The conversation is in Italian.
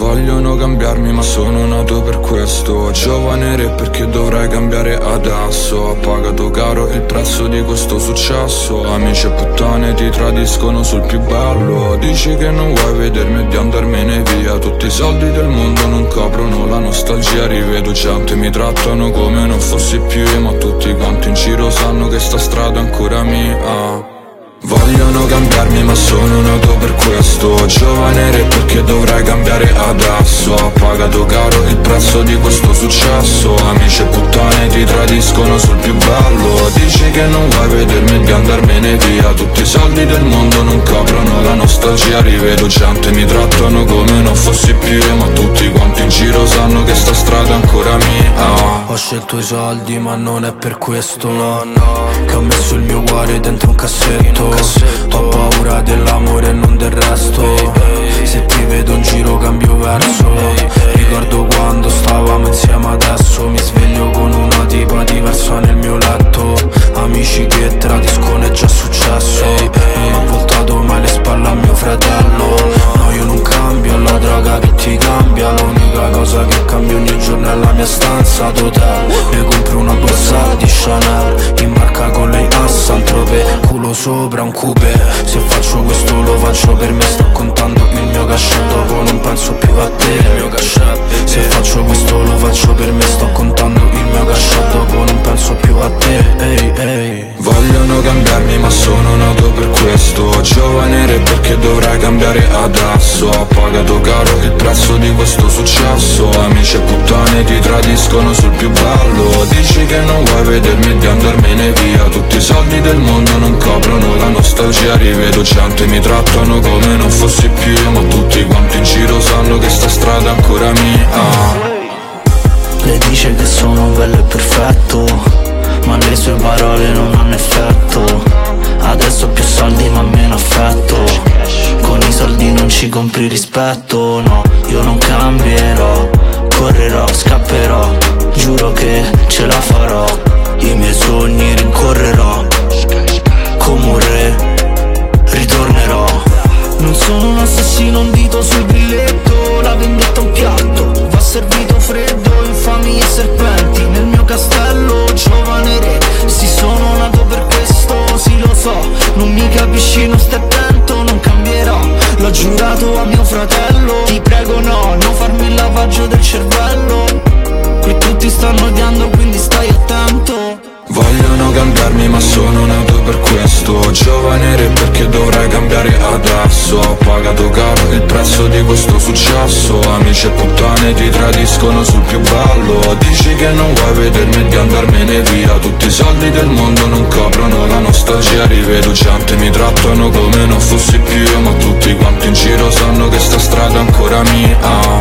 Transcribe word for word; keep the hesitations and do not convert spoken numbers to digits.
Vogliono cambiarmi ma sono nato per questo. Giovane re perché dovrei cambiare adesso. Ho pagato caro il prezzo di questo successo. Amici e puttane ti tradiscono sul più bello. Dici che non vuoi vedermi e di andarmene via. Tutti i soldi del mondo non coprono la nostalgia. Rivedo gente, mi trattano come non fossi più io, ma tutti quanti in giro sanno che sta strada è ancora mia. Vogliono cambiarmi ma sono nato per questo. Giovane re perché dovrei cambiare adesso. Ho pagato caro il prezzo di questo successo. Amici e puttane ti tradiscono sul più bello. Dici che non vuoi vedermi e di andarmene via. Tutti i soldi del mondo non coprono la nostalgia. Rivedo gente, mi trattano come non fossi più io, ma tutti quanti in giro sanno che sta strada è ancora mia. Ho scelto i soldi ma non è per questo, no, no. Che ho messo il mio cuore dentro un cassetto. Ho paura dell'amore e non del resto. Se ti vedo in giro cambio verso. Ricordo quando stavamo insieme, adesso mi sveglio con una tipa diversa nel mio letto. Amici che tradiscono è già successo. Non ho voltato mai le spalle a mio fratello. No, io non cambio, la droga che ti cambia. L'unica cosa che cambio ogni giorno è la mia stanza d'hotel. Mi compro una borsa di Chanel in marca con lei a Saint-Tropez. Culo sopra un coupé. Se faccio questo lo faccio per me. Sto contando il mio cachet, dopo non penso più a te. Il mio cachet. Se faccio questo lo faccio per me. Sto contando il mio cachet, dopo non penso più a te. Ehi, ehi. Vogliono cambiarmi ma sono nato per questo. Giovane re perché dovrei cambiare adesso. Ho pagato caro il prezzo di questo successo. Amici e puttane ti tradiscono sul più bello. Dici che non vuoi vedermi e di andarmene via. Tutti i soldi del mondo non coprono la nostalgia. Rivedo gente, mi trattano come non fossi più io, ma tutti quanti in giro sanno che sta strada è ancora mia. Le dice che sono bello e perfetto, ma le sue parole non hanno effetto. Adesso ho più soldi ma meno affetto. Con i soldi non ci compri rispetto. No, io non cambierò. Correrò, scapperò. Giuro che ce la farò. I miei sogni rincorrerò. Come un re ritornerò. Non sono un assassino, un dito sul grilletto. La vendetta è un piatto, va servito freddo. Infami e serpenti nel mio castello. Giovane re, sì sono nato per questo. Sì lo so, non mi capisci, non stai attento. Non cambierò, l'ho giurato a mio fratello. Ti prego no, non farmi il lavaggio del cervello. Qui tutti stanno odiando quindi stai attento. Vogliono cambiarmi ma sono nato per questo. Giovane re perché dovrei cambiare adesso. Ho pagato caro il prezzo di questo successo. Amici e puttane ti tradiscono sul più bello. Dici che non vuoi vedermi e di andarmene via. Tutti i soldi del mondo non coprono la nostalgia. Rivedo gente, mi trattano come non fossi più io, ma tutti quanti in giro sanno che sta strada è ancora mia.